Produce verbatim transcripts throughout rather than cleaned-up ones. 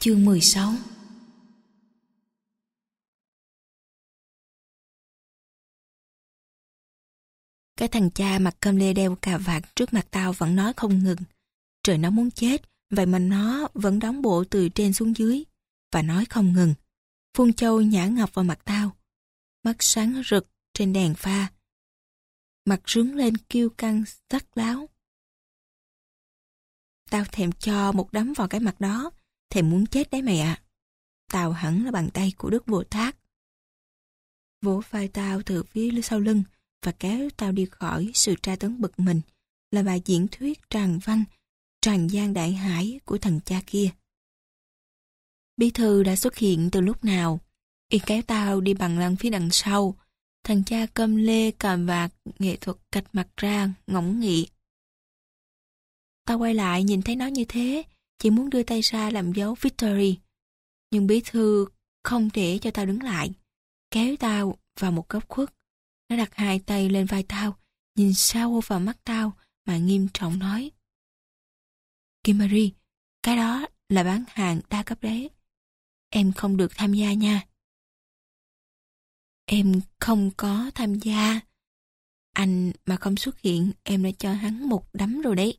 Chương mười sáu. Cái thằng cha mặc cơm lê đeo cà vạt trước mặt tao vẫn nói không ngừng. Trời nó muốn chết, vậy mà nó vẫn đóng bộ từ trên xuống dưới và nói không ngừng. Phun châu nhả ngọc vào mặt tao. Mắt sáng rực trên đèn pha. Mặt rướn lên kiêu căng sắc láo. Tao thèm cho một đấm vào cái mặt đó. Thèm muốn chết đấy mày ạ. Tao hẳn là bàn tay của Đức Bồ Tát. Vỗ vai tao từ phía sau lưng và kéo tao đi khỏi sự tra tấn bực mình là bài diễn thuyết tràn văn, tràn gian đại hải của thằng cha kia. Bí thư đã xuất hiện từ lúc nào. Y kéo tao đi bằng lăng phía đằng sau. Thằng cha cơm lê càm vạt nghệ thuật cạch mặt ra ngỗng nghị. Tao quay lại nhìn thấy nó như thế, chỉ muốn đưa tay ra làm dấu victory. Nhưng bí thư không để cho tao đứng lại, kéo tao vào một góc khuất. Nó đặt hai tay lên vai tao, nhìn sâu vào mắt tao mà nghiêm trọng nói: Kim Marie, cái đó là bán hàng đa cấp đấy. Em không được tham gia nha. Em không có tham gia. Anh mà không xuất hiện, em đã cho hắn một đấm rồi đấy.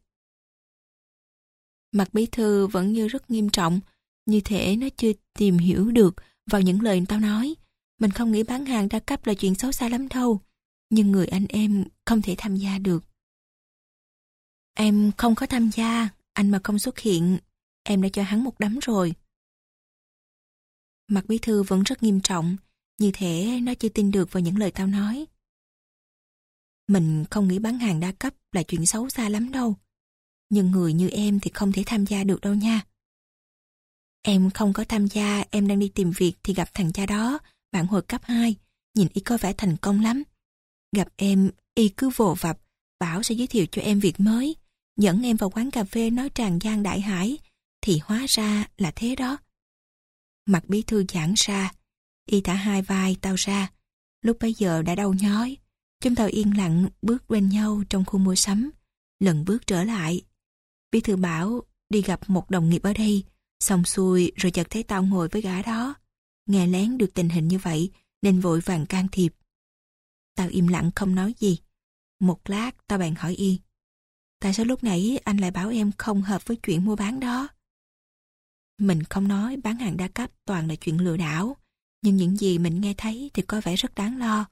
Mặt bí thư vẫn như rất nghiêm trọng, như thể nó chưa tìm hiểu được vào những lời tao nói. Mình không nghĩ bán hàng đa cấp là chuyện xấu xa lắm đâu, nhưng người anh em không thể tham gia được. Em không có tham gia, anh mà không xuất hiện, em đã cho hắn một đấm rồi. Mặt bí thư vẫn rất nghiêm trọng, như thể nó chưa tin được vào những lời tao nói. Mình không nghĩ bán hàng đa cấp là chuyện xấu xa lắm đâu, nhưng người như em thì không thể tham gia được đâu nha. Em không có tham gia, em đang đi tìm việc thì gặp thằng cha đó, bạn hồi cấp hai, nhìn y có vẻ thành công lắm. Gặp em, y cứ vồ vập, bảo sẽ giới thiệu cho em việc mới, dẫn em vào quán cà phê nói tràn gian đại hải, thì hóa ra là thế đó. Mặt bí thư giãn ra, y thả hai vai tao ra, lúc bấy giờ đã đau nhói. Chúng tao yên lặng bước bên nhau trong khu mua sắm, lần bước trở lại. Bí thư bảo đi gặp một đồng nghiệp ở đây, xong xuôi rồi chợt thấy tao ngồi với gã đó. Nghe lén được tình hình như vậy nên vội vàng can thiệp. Tao im lặng không nói gì. Một lát tao bèn hỏi y: Tại sao lúc nãy anh lại bảo em không hợp với chuyện mua bán đó? Mình không nói bán hàng đa cấp toàn là chuyện lừa đảo, nhưng những gì mình nghe thấy thì có vẻ rất đáng lo.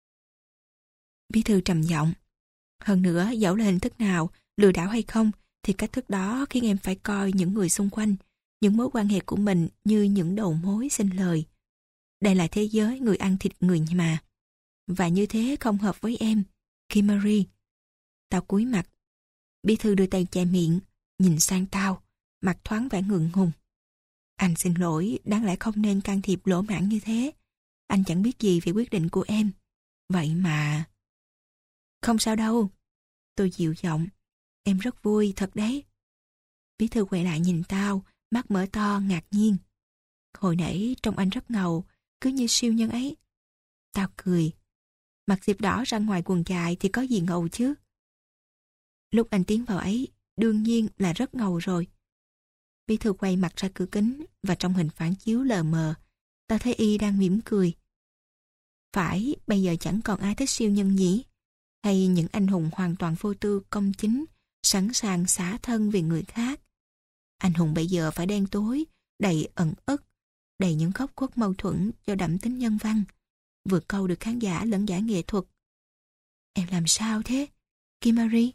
Bí thư trầm giọng: Hơn nữa, dẫu là hình thức nào, lừa đảo hay không, thì cách thức đó khiến em phải coi những người xung quanh, những mối quan hệ của mình như những đầu mối xin lời. Đây là thế giới người ăn thịt người mà. Và như thế không hợp với em, Kim Marie. Tao cúi mặt. Bí thư đưa tay che miệng, nhìn sang tao, mặt thoáng vẻ ngượng ngùng. Anh xin lỗi, đáng lẽ không nên can thiệp lỗ mãng như thế. Anh chẳng biết gì về quyết định của em. Vậy mà... Không sao đâu. Tôi dịu giọng. Em rất vui, thật đấy. Bí thư quay lại nhìn tao, mắt mở to, ngạc nhiên. Hồi nãy trông anh rất ngầu, cứ như siêu nhân ấy. Tao cười. Mặc dịp đỏ ra ngoài quần dài thì có gì ngầu chứ. Lúc anh tiến vào ấy, đương nhiên là rất ngầu rồi. Bí thư quay mặt ra cửa kính và trong hình phản chiếu lờ mờ, tao thấy y đang mỉm cười. Phải, bây giờ chẳng còn ai thích siêu nhân nhỉ? Hay những anh hùng hoàn toàn vô tư, công chính, sẵn sàng xả thân vì người khác. Anh hùng bây giờ phải đen tối, đầy ẩn ức, đầy những góc khuất mâu thuẫn cho đậm tính nhân văn, vừa câu được khán giả lẫn giải nghệ thuật. Em làm sao thế, Kim Marie?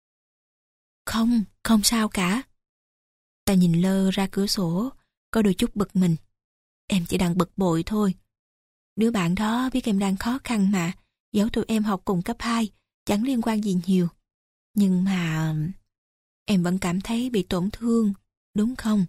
Không, không sao cả. Tao nhìn lơ ra cửa sổ, có đôi chút bực mình. Em chỉ đang bực bội thôi. Đứa bạn đó biết em đang khó khăn mà, dẫu tụi em học cùng cấp hai, chẳng liên quan gì nhiều. Nhưng mà... Em vẫn cảm thấy bị tổn thương, đúng không?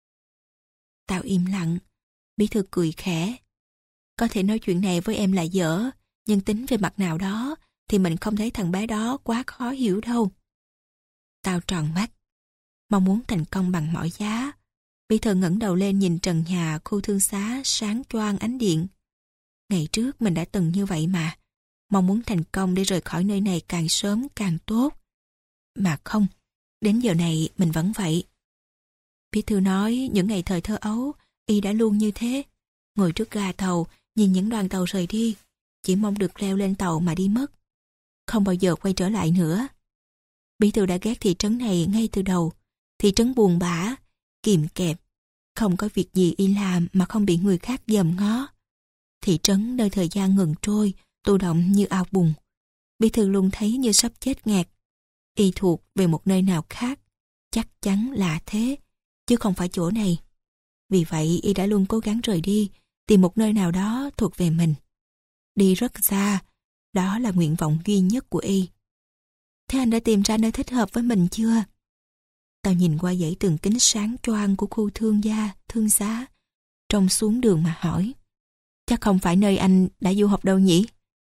Tao im lặng. Bí thư cười khẽ. Có thể nói chuyện này với em là dở, nhưng tính về mặt nào đó thì mình không thấy thằng bé đó quá khó hiểu đâu. Tao tròn mắt, mong muốn thành công bằng mọi giá. Bí thư ngẩng đầu lên nhìn trần nhà khu thương xá sáng choang ánh điện. Ngày trước mình đã từng như vậy mà, mong muốn thành công để rời khỏi nơi này càng sớm càng tốt. Mà không, đến giờ này mình vẫn vậy. Bí thư nói những ngày thời thơ ấu, y đã luôn như thế. Ngồi trước ga tàu, nhìn những đoàn tàu rời đi, chỉ mong được leo lên tàu mà đi mất. Không bao giờ quay trở lại nữa. Bí thư đã ghét thị trấn này ngay từ đầu. Thị trấn buồn bã, kìm kẹp. Không có việc gì y làm mà không bị người khác dòm ngó. Thị trấn nơi thời gian ngừng trôi, tù động như ao bùn. Bí thư luôn thấy như sắp chết ngạt. Y thuộc về một nơi nào khác, chắc chắn là thế, chứ không phải chỗ này. Vì vậy y đã luôn cố gắng rời đi, tìm một nơi nào đó thuộc về mình. Đi rất xa, đó là nguyện vọng duy nhất của y. Thế anh đã tìm ra nơi thích hợp với mình chưa? Tao nhìn qua dãy tường kính sáng choang của khu thương gia, thương xá, trông xuống đường mà hỏi. Chắc không phải nơi anh đã du học đâu nhỉ?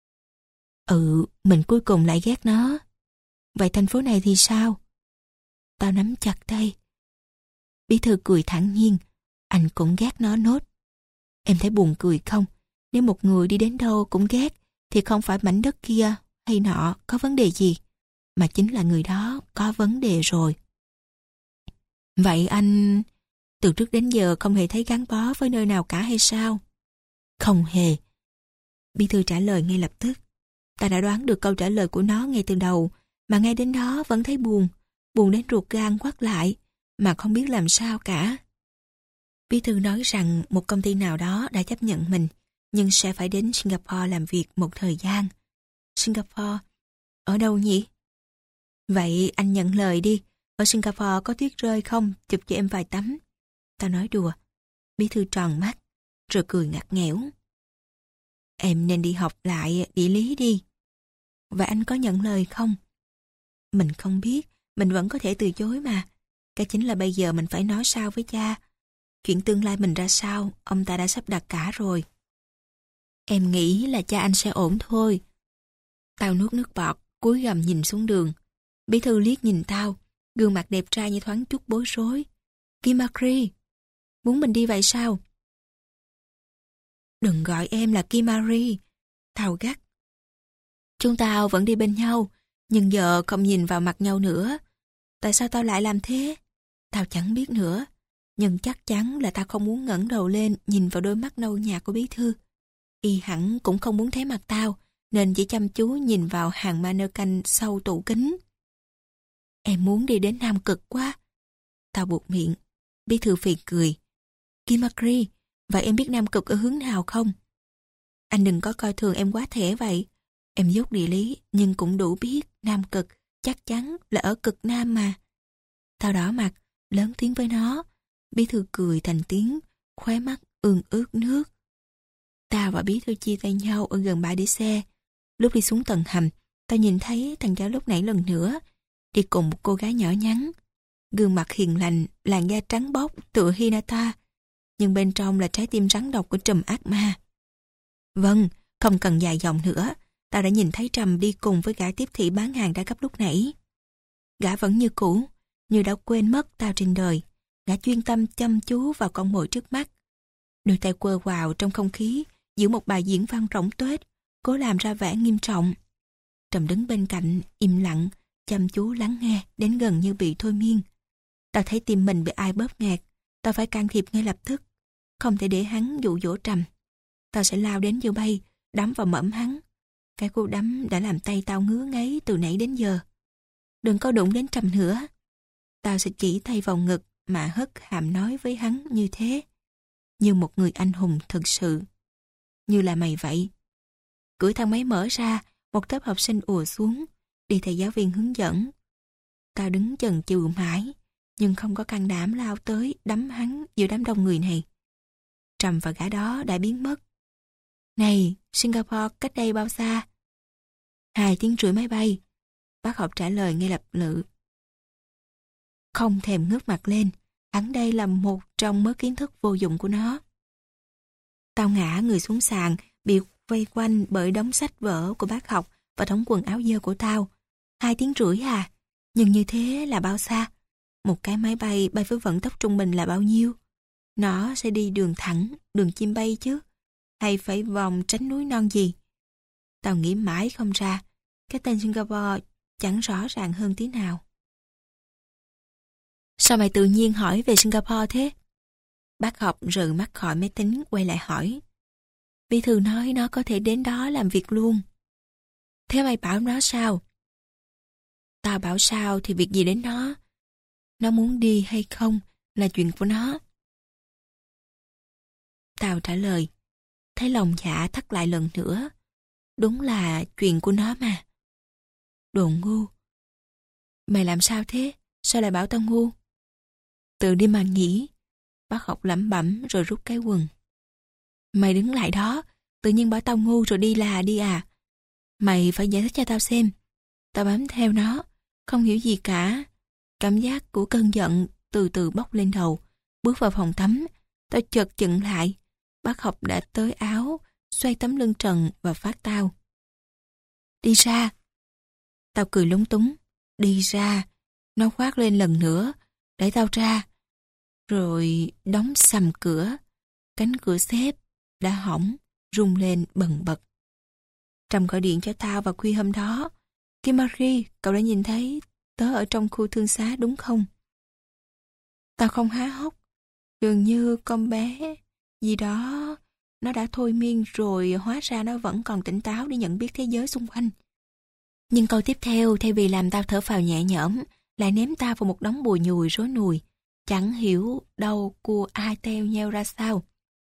Ừ, mình cuối cùng lại ghét nó. Vậy thành phố này thì sao? Tao nắm chặt tay. Bí thư cười thản nhiên. Anh cũng ghét nó nốt. Em thấy buồn cười không? Nếu một người đi đến đâu cũng ghét, thì không phải mảnh đất kia hay nọ có vấn đề gì, mà chính là người đó có vấn đề rồi. Vậy anh từ trước đến giờ không hề thấy gắn bó với nơi nào cả hay sao? Không hề. Bí thư trả lời ngay lập tức. Ta đã đoán được câu trả lời của nó ngay từ đầu, mà ngay đến đó vẫn thấy buồn, buồn đến ruột gan quắt lại, mà không biết làm sao cả. Bí thư nói rằng một công ty nào đó đã chấp nhận mình, nhưng sẽ phải đến Singapore làm việc một thời gian. Singapore? Ở đâu nhỉ? Vậy anh nhận lời đi. Ở Singapore có tuyết rơi không? Chụp cho em vài tấm. Tao nói đùa. Bí thư tròn mắt, rồi cười ngặt nghẽo. Em nên đi học lại địa lý đi. Và anh có nhận lời không? Mình không biết, mình vẫn có thể từ chối mà. Cái chính là bây giờ mình phải nói sao với cha. Chuyện tương lai mình ra sao, ông ta đã sắp đặt cả rồi. Em nghĩ là cha anh sẽ ổn thôi. Tao nuốt nước bọt, cúi gằm nhìn xuống đường. Bí thư liếc nhìn tao, gương mặt đẹp trai như thoáng chút bối rối. Kimari, muốn mình đi vậy sao? Đừng gọi em là Kimari. Tao gắt. Chúng tao vẫn đi bên nhau, nhưng giờ không nhìn vào mặt nhau nữa. Tại sao tao lại làm thế? Tao chẳng biết nữa. Nhưng chắc chắn là tao không muốn ngẩng đầu lên nhìn vào đôi mắt nâu nhạt của bí thư. Y hẳn cũng không muốn thấy mặt tao, nên chỉ chăm chú nhìn vào hàng mannequin sau tủ kính. Em muốn đi đến Nam Cực quá. Tao buột miệng. Bí thư phì cười. Kimari, vậy em biết Nam Cực ở hướng nào không? Anh đừng có coi thường em quá thể vậy. Em dốt địa lý, nhưng cũng đủ biết Nam Cực chắc chắn là ở cực Nam mà. Tao đỏ mặt, lớn tiếng với nó. Bí thư cười thành tiếng, khóe mắt ương ướt nước. Tao và bí thư chia tay nhau ở gần bãi để xe. Lúc đi xuống tầng hầm, tao nhìn thấy thằng cháu lúc nãy lần nữa, đi cùng một cô gái nhỏ nhắn. Gương mặt hiền lành, làn da trắng bóc tựa Hinata, nhưng bên trong là trái tim rắn độc của Trùm ác ma. Vâng, không cần dài dòng nữa. Tao đã nhìn thấy Trầm đi cùng với gã tiếp thị bán hàng đa cấp lúc nãy. Gã vẫn như cũ, như đã quên mất tao trên đời. Gã chuyên tâm chăm chú vào con mồi trước mắt. Đôi tay quơ quào trong không khí, giữ một bài diễn văn rỗng tuếch, cố làm ra vẻ nghiêm trọng. Trầm đứng bên cạnh, im lặng, chăm chú lắng nghe, đến gần như bị thôi miên. Tao thấy tim mình bị ai bóp nghẹt, tao phải can thiệp ngay lập tức. Không thể để hắn dụ dỗ Trầm. Tao sẽ lao đến như bay, đấm vào mẫm hắn. Cái cú đấm đã làm tay tao ngứa ngáy từ nãy đến giờ. Đừng có đụng đến Trầm nữa. Tao sẽ chỉ tay vào ngực mà hất hàm nói với hắn như thế. Như một người anh hùng thực sự. Như là mày vậy. Cửa thang máy mở ra, một tốp học sinh ùa xuống, đi thầy giáo viên hướng dẫn. Tao đứng chần chừ mãi, nhưng không có can đảm lao tới đấm hắn giữa đám đông người này. Trầm và gã đó đã biến mất. Này, Singapore cách đây bao xa? Hai tiếng rưỡi máy bay. Bác học trả lời ngay lập lự. Không thèm ngước mặt lên, hắn đây là một trong mớ kiến thức vô dụng của nó. Tao ngã người xuống sàn, bị vây quanh bởi đống sách vở của bác học và đống quần áo dơ của tao. Hai tiếng rưỡi à? Nhưng như thế là bao xa? Một cái máy bay bay với vận tốc trung bình là bao nhiêu? Nó sẽ đi đường thẳng, đường chim bay chứ? Hay phải vòng tránh núi non gì? Tao nghĩ mãi không ra. Cái tên Singapore chẳng rõ ràng hơn tí nào. Sao mày tự nhiên hỏi về Singapore thế? Bác học rời mắt khỏi máy tính, quay lại hỏi. Bí thư nói nó có thể đến đó làm việc luôn. Thế mày bảo nó sao? Tao bảo sao thì việc gì đến nó. Nó muốn đi hay không là chuyện của nó. Tao trả lời. Thấy lòng dạ thắt lại lần nữa. Đúng là chuyện của nó mà. Đồ ngu. Mày làm sao thế? Sao lại bảo tao ngu? Tự đi mà nghĩ. Bác học lẩm bẩm rồi rút cái quần. Mày đứng lại đó, tự nhiên bảo tao ngu rồi đi là đi à. Mày phải giải thích cho tao xem. Tao bám theo nó, không hiểu gì cả. Cảm giác của cơn giận từ từ bốc lên đầu. Bước vào phòng tắm, tao chợt chững lại. Bác học đã tới áo, xoay tấm lưng trần và phát tao. Đi ra. Tao cười lúng túng. Đi ra. Nó khoác lên lần nữa, để tao ra. Rồi đóng sầm cửa. Cánh cửa xếp đã hỏng, rung lên bần bật. Trầm gọi điện cho tao vào khuya hôm đó. Kim Marie, cậu đã nhìn thấy tớ ở trong khu thương xá đúng không? Tao không há hốc. Dường như con bé gì đó nó đã thôi miên rồi, hóa ra nó vẫn còn tỉnh táo để nhận biết thế giới xung quanh. Nhưng câu tiếp theo, thay vì làm tao thở phào nhẹ nhõm, lại ném tao vào một đống bùi nhùi rối nùi. Chẳng hiểu đâu cua ai teo nheo ra sao.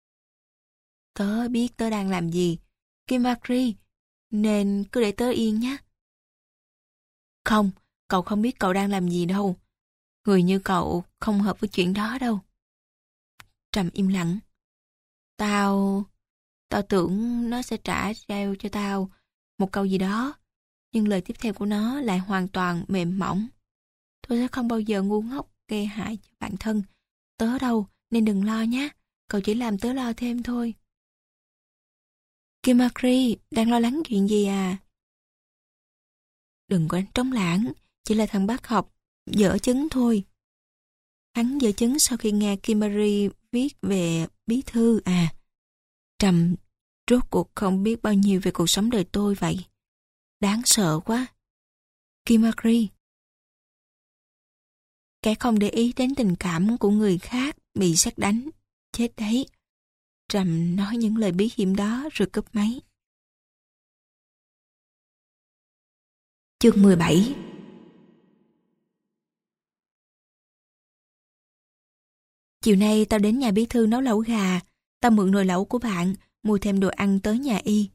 Tớ biết tớ đang làm gì, Kim Marie, nên cứ để tớ yên nhé. Không, cậu không biết cậu đang làm gì đâu. Người như cậu không hợp với chuyện đó đâu. Trầm im lặng. Tao... Tao tưởng nó sẽ trả treo cho tao một câu gì đó. Nhưng lời tiếp theo của nó lại hoàn toàn mềm mỏng. Tôi sẽ không bao giờ ngu ngốc gây hại cho bản thân. Tớ đâu, nên đừng lo nhé. Cậu chỉ làm tớ lo thêm thôi. Kim Marie, đang lo lắng chuyện gì à? Đừng có trống lãng, chỉ là thằng bác học dở chứng thôi. Hắn dở chứng sau khi nghe Kim Marie viết về bí thư à. Trầm rốt cuộc không biết bao nhiêu về cuộc sống đời tôi vậy. Đáng sợ quá. Kim Marie. Kẻ không để ý đến tình cảm của người khác bị sét đánh. Chết đấy. Trầm nói những lời bí hiểm đó rồi cúp máy. Chương mười bảy. Chiều nay tao đến nhà bí thư nấu lẩu gà. Tao mượn nồi lẩu của bạn, mua thêm đồ ăn tới nhà y.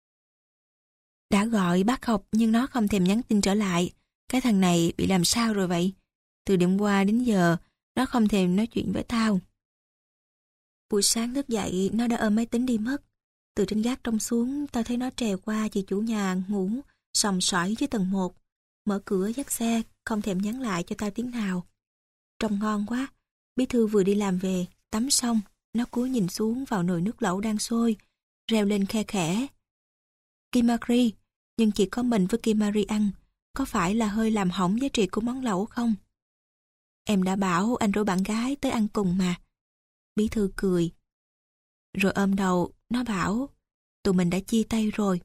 Đã gọi bác học nhưng nó không thèm nhắn tin trở lại. Cái thằng này bị làm sao rồi vậy? Từ đêm qua đến giờ, nó không thèm nói chuyện với tao. Buổi sáng thức dậy, nó đã ôm máy tính đi mất. Từ trên gác trông xuống, tao thấy nó trèo qua chị chủ nhà ngủ, sòng sỏi dưới tầng một. Mở cửa dắt xe, không thèm nhắn lại cho tao tiếng nào. Trông ngon quá. Bí thư vừa đi làm về, tắm xong, nó cúi nhìn xuống vào nồi nước lẩu đang sôi, reo lên khe khẽ. Kim Marie, nhưng chỉ có mình với Kim Marie ăn, có phải là hơi làm hỏng giá trị của món lẩu không? Em đã bảo anh rủ bạn gái tới ăn cùng mà. Bí thư cười. Rồi ôm đầu, nó bảo, tụi mình đã chia tay rồi.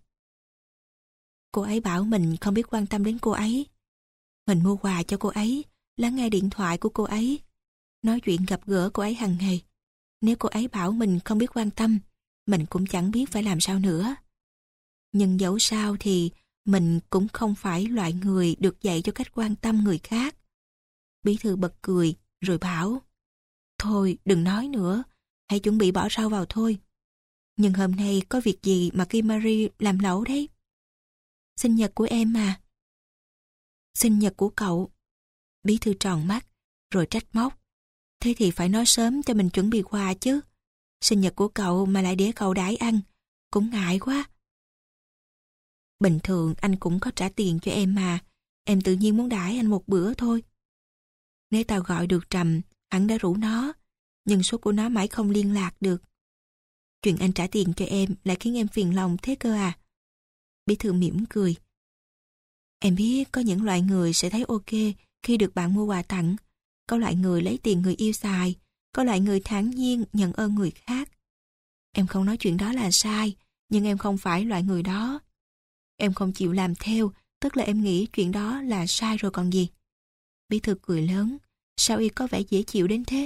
Cô ấy bảo mình không biết quan tâm đến cô ấy. Mình mua quà cho cô ấy, lắng nghe điện thoại của cô ấy, nói chuyện gặp gỡ cô ấy hàng ngày. Nếu cô ấy bảo mình không biết quan tâm, mình cũng chẳng biết phải làm sao nữa. Nhưng dẫu sao thì mình cũng không phải loại người được dạy cho cách quan tâm người khác. Bí thư bật cười, rồi bảo, thôi đừng nói nữa, hãy chuẩn bị bỏ rau vào thôi. Nhưng hôm nay có việc gì mà Kim Marie làm lẩu đấy? Sinh nhật của em mà. Sinh nhật của cậu. Bí thư tròn mắt, rồi trách móc. Thế thì phải nói sớm cho mình chuẩn bị quà chứ. Sinh nhật của cậu mà lại để cậu đãi ăn, cũng ngại quá. Bình thường anh cũng có trả tiền cho em mà, em tự nhiên muốn đãi anh một bữa thôi. Nếu tao gọi được Trầm, hắn đã rủ nó, nhưng số của nó mãi không liên lạc được. Chuyện anh trả tiền cho em lại khiến em phiền lòng thế cơ à? Bí thư mỉm cười. Em biết có những loại người sẽ thấy ok khi được bạn mua quà tặng. Có loại người lấy tiền người yêu xài, có loại người thản nhiên nhận ơn người khác. Em không nói chuyện đó là sai, nhưng em không phải loại người đó. Em không chịu làm theo, tức là em nghĩ chuyện đó là sai rồi còn gì. Bí thư cười lớn, Sao y có vẻ dễ chịu đến thế?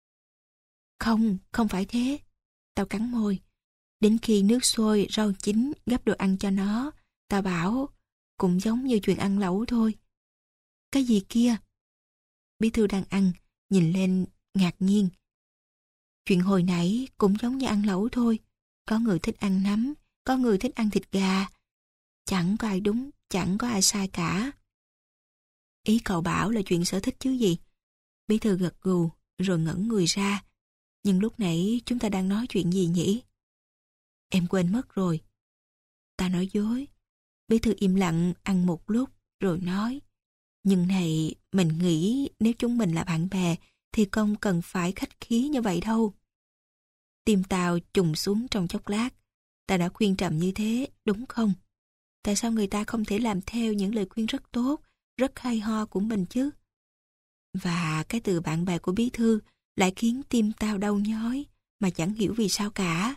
Không, không phải thế. Tao cắn môi. Đến khi nước sôi, rau chín, gắp đồ ăn cho nó, tao bảo, cũng giống như chuyện ăn lẩu thôi. Cái gì kia? Bí thư đang ăn, nhìn lên ngạc nhiên. Chuyện hồi nãy cũng giống như ăn lẩu thôi. Có người thích ăn nấm, có người thích ăn thịt gà. Chẳng có ai đúng, chẳng có ai sai cả. Ý cậu bảo là chuyện sở thích chứ gì? Bí thư gật gù, rồi ngẩng người ra. Nhưng lúc nãy chúng ta đang nói chuyện gì nhỉ? Em quên mất rồi. Ta nói dối. Bí thư im lặng ăn một lúc, rồi nói. Nhưng này, mình nghĩ nếu chúng mình là bạn bè, thì không cần phải khách khí như vậy đâu. Tim tao trùng xuống trong chốc lát. Ta đã khuyên Trầm như thế, đúng không? Tại sao người ta không thể làm theo những lời khuyên rất tốt, rất hay ho của mình chứ? Và cái từ bạn bè của bí thư lại khiến tim tao đau nhói, mà chẳng hiểu vì sao cả.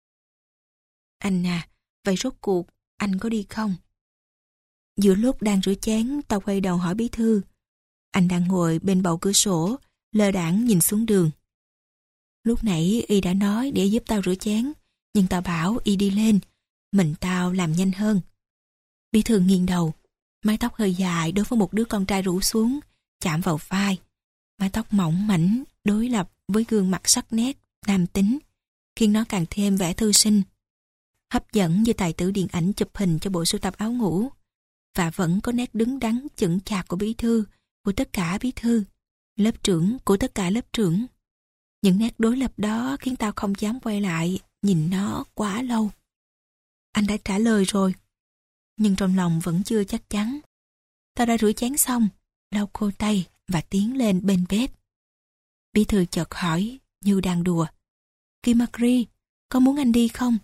Anh à, vậy rốt cuộc, anh có đi không? Giữa lúc đang rửa chén, tao quay đầu hỏi bí thư. Anh đang ngồi bên bầu cửa sổ, lơ đãng nhìn xuống đường. Lúc nãy y đã nói để giúp tao rửa chén, nhưng tao bảo y đi lên, mình tao làm nhanh hơn. Bí thư nghiêng đầu, mái tóc hơi dài đối với một đứa con trai rủ xuống, chạm vào vai. Mái tóc mỏng mảnh, đối lập với gương mặt sắc nét, nam tính, khiến nó càng thêm vẻ thư sinh. Hấp dẫn như tài tử điện ảnh chụp hình cho bộ sưu tập áo ngủ. Và vẫn có nét đứng đắn chững chạc của bí thư, của tất cả bí thư, lớp trưởng của tất cả lớp trưởng. Những nét đối lập đó khiến tao không dám quay lại, nhìn nó quá lâu. Anh đã trả lời rồi, nhưng trong lòng vẫn chưa chắc chắn. Tao đã rửa chén xong, lau khô tay và tiến lên bên bếp. Bí thư chợt hỏi, như đang đùa. Kim Marie, có muốn anh đi không?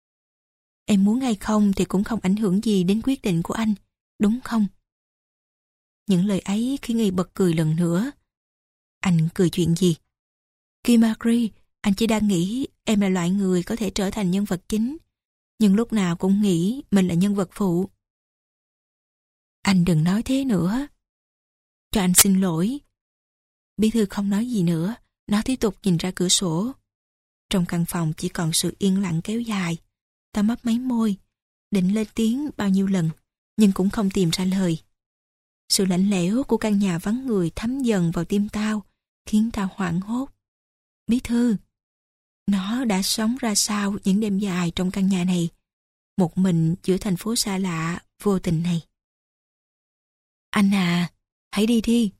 Em muốn hay không thì cũng không ảnh hưởng gì đến quyết định của anh, đúng không? Những lời ấy khiến y bật cười lần nữa. Anh cười chuyện gì? Kim Marie, anh chỉ đang nghĩ em là loại người có thể trở thành nhân vật chính, nhưng lúc nào cũng nghĩ mình là nhân vật phụ. Anh đừng nói thế nữa. Cho anh xin lỗi. Bí thư không nói gì nữa, nó tiếp tục nhìn ra cửa sổ. Trong căn phòng chỉ còn sự yên lặng kéo dài. Ta mấp máy môi, định lên tiếng bao nhiêu lần, nhưng cũng không tìm ra lời. Sự lạnh lẽo của căn nhà vắng người thấm dần vào tim tao, khiến tao hoảng hốt. Bí thư, nó đã sống ra sao những đêm dài trong căn nhà này, một mình giữa thành phố xa lạ, vô tình này. Anh à, hãy đi đi.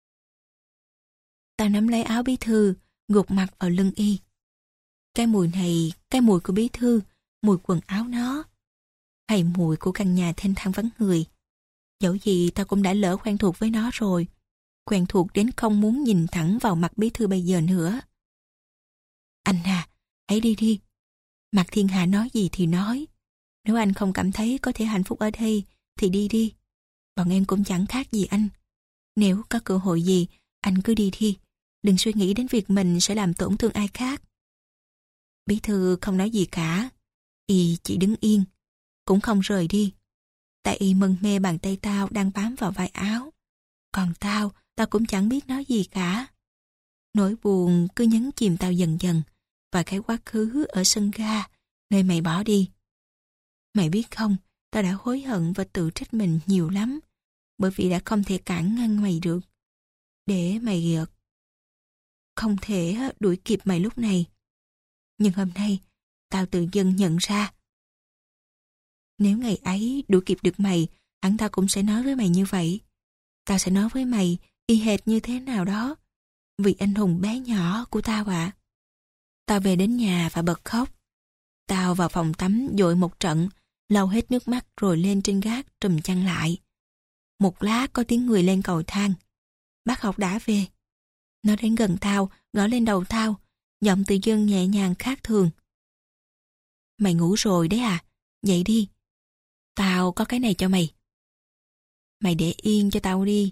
Tao nắm lấy áo bí thư, gục mặt vào lưng y. Cái mùi này, cái mùi của bí thư, mùi quần áo nó, hay mùi của căn nhà thênh thang vắng người. Dẫu gì tao cũng đã lỡ quen thuộc với nó rồi, quen thuộc đến không muốn nhìn thẳng vào mặt bí thư bây giờ nữa. Anh à, hãy đi đi. Mạc Thiên Hà nói gì thì nói. Nếu anh không cảm thấy có thể hạnh phúc ở đây, thì đi đi. Bọn em cũng chẳng khác gì anh. Nếu có cơ hội gì, anh cứ đi đi. Đừng suy nghĩ đến việc mình sẽ làm tổn thương ai khác. Bí thư không nói gì cả. Y chỉ đứng yên, cũng không rời đi. Tại y mân mê bàn tay tao đang bám vào vai áo. Còn tao, tao cũng chẳng biết nói gì cả. Nỗi buồn cứ nhấn chìm tao dần dần và cái quá khứ ở sân ga, nơi mày bỏ đi. Mày biết không, tao đã hối hận và tự trách mình nhiều lắm, bởi vì đã không thể cản ngăn mày được. Để mày không thể đuổi kịp mày lúc này. Nhưng hôm nay, tao tự dưng nhận ra. Nếu ngày ấy đuổi kịp được mày, hẳn tao cũng sẽ nói với mày như vậy. Tao sẽ nói với mày y hệt như thế nào đó. Vì anh hùng bé nhỏ của tao ạ. Tao về đến nhà và bật khóc. Tao vào phòng tắm dội một trận, lau hết nước mắt rồi lên trên gác trùm chăn lại. Một lát có tiếng người lên cầu thang. Bác học đã về. Nó đến gần tao, gõ lên đầu tao, giọng tự dưng nhẹ nhàng khác thường. Mày ngủ rồi đấy à? Dậy đi. Tao có cái này cho mày. Mày để yên cho tao đi.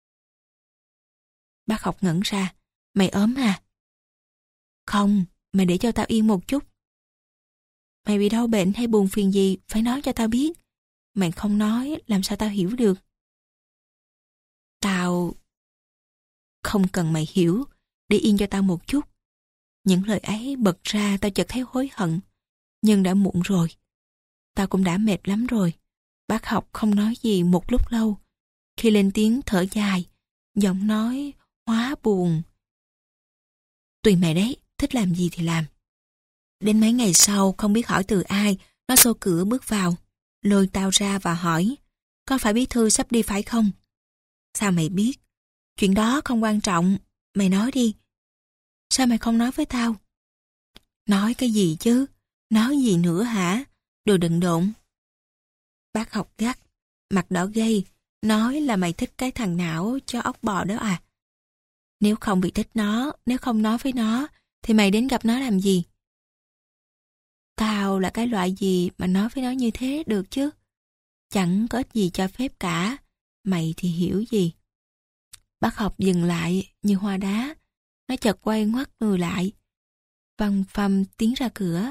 Bác học ngẩn ra. Mày ốm à? Không, mày để cho tao yên một chút. Mày bị đau bệnh hay buồn phiền gì phải nói cho tao biết. Mày không nói làm sao tao hiểu được. Tao không cần mày hiểu, để yên cho tao một chút. Những lời ấy bật ra tao chợt thấy hối hận, nhưng đã muộn rồi. Tao cũng đã mệt lắm rồi. Bác học không nói gì một lúc lâu. Khi lên tiếng thở dài, giọng nói hóa buồn. Tùy mày đấy, thích làm gì thì làm. Đến mấy ngày sau, không biết hỏi từ ai, nó xô cửa bước vào, lôi tao ra và hỏi, có phải bí thư sắp đi phải không? Sao mày biết? Chuyện đó không quan trọng, mày nói đi. Sao mày không nói với tao? Nói cái gì chứ? Nói gì nữa hả? Đồ đừng độn. Bác học gắt, mặt đỏ gay, nói là mày thích cái thằng não cho ốc bò đó à? Nếu không bị thích nó, nếu không nói với nó, thì mày đến gặp nó làm gì? Tao là cái loại gì mà nói với nó như thế được chứ? Chẳng có ích gì cho phép cả, mày thì hiểu gì? Bác học dừng lại như hoa đá, nó chợt quay ngoắt người lại, văng phăm tiến ra cửa.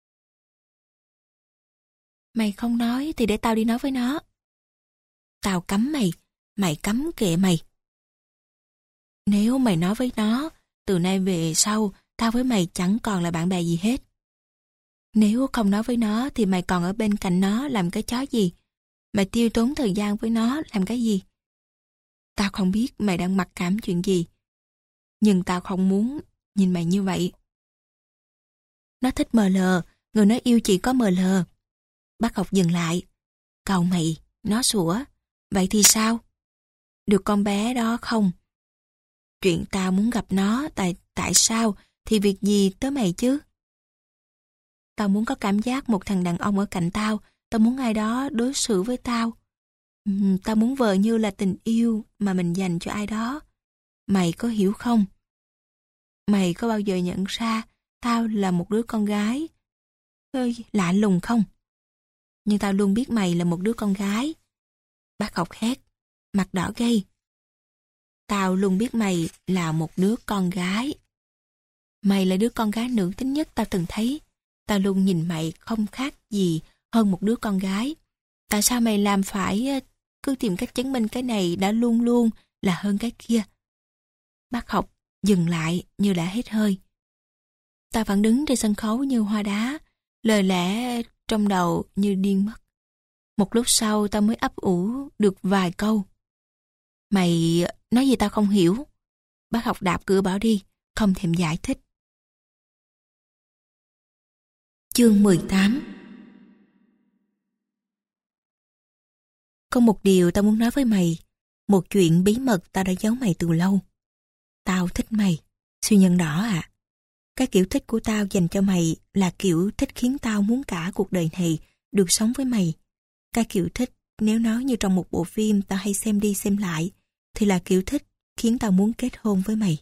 Mày không nói thì để tao đi nói với nó. Tao cấm mày, mày cấm kệ mày. Nếu mày nói với nó, từ nay về sau, tao với mày chẳng còn là bạn bè gì hết. Nếu không nói với nó thì mày còn ở bên cạnh nó làm cái chó gì? Mày tiêu tốn thời gian với nó làm cái gì? Tao không biết mày đang mặc cảm chuyện gì, nhưng tao không muốn nhìn mày như vậy. Nó thích mờ lờ, người nó yêu chỉ có mờ lờ. Bác học dừng lại. Cầu mày, nó sủa. Vậy thì sao? Được con bé đó không? Chuyện tao muốn gặp nó, tại tại sao? Thì việc gì tới mày chứ? Tao muốn có cảm giác một thằng đàn ông ở cạnh tao. Tao muốn ai đó đối xử với tao. Uhm, tao muốn vợ như là tình yêu mà mình dành cho ai đó. Mày có hiểu không? Mày có bao giờ nhận ra tao là một đứa con gái? Hơi lạ lùng không? Nhưng tao luôn biết mày là một đứa con gái. Bác học hét, mặt đỏ gay. Tao luôn biết mày là một đứa con gái. Mày là đứa con gái nữ tính nhất tao từng thấy. Tao luôn nhìn mày không khác gì hơn một đứa con gái. Tại sao mày làm phải cứ tìm cách chứng minh cái này đã luôn luôn là hơn cái kia? Bác học dừng lại như đã hết hơi. Tao vẫn đứng trên sân khấu như hoa đá, lời lẽ trong đầu như điên mất. Một lúc sau tao mới ấp ủ được vài câu. Mày nói gì tao không hiểu. Bác học đạp cửa bảo đi, không thèm giải thích. Chương mười tám. Có một điều tao muốn nói với mày. Một chuyện bí mật tao đã giấu mày từ lâu. Tao thích mày, siêu nhân đỏ à. Cái kiểu thích của tao dành cho mày là kiểu thích khiến tao muốn cả cuộc đời này được sống với mày. Cái kiểu thích, nếu nói như trong một bộ phim tao hay xem đi xem lại, thì là kiểu thích khiến tao muốn kết hôn với mày.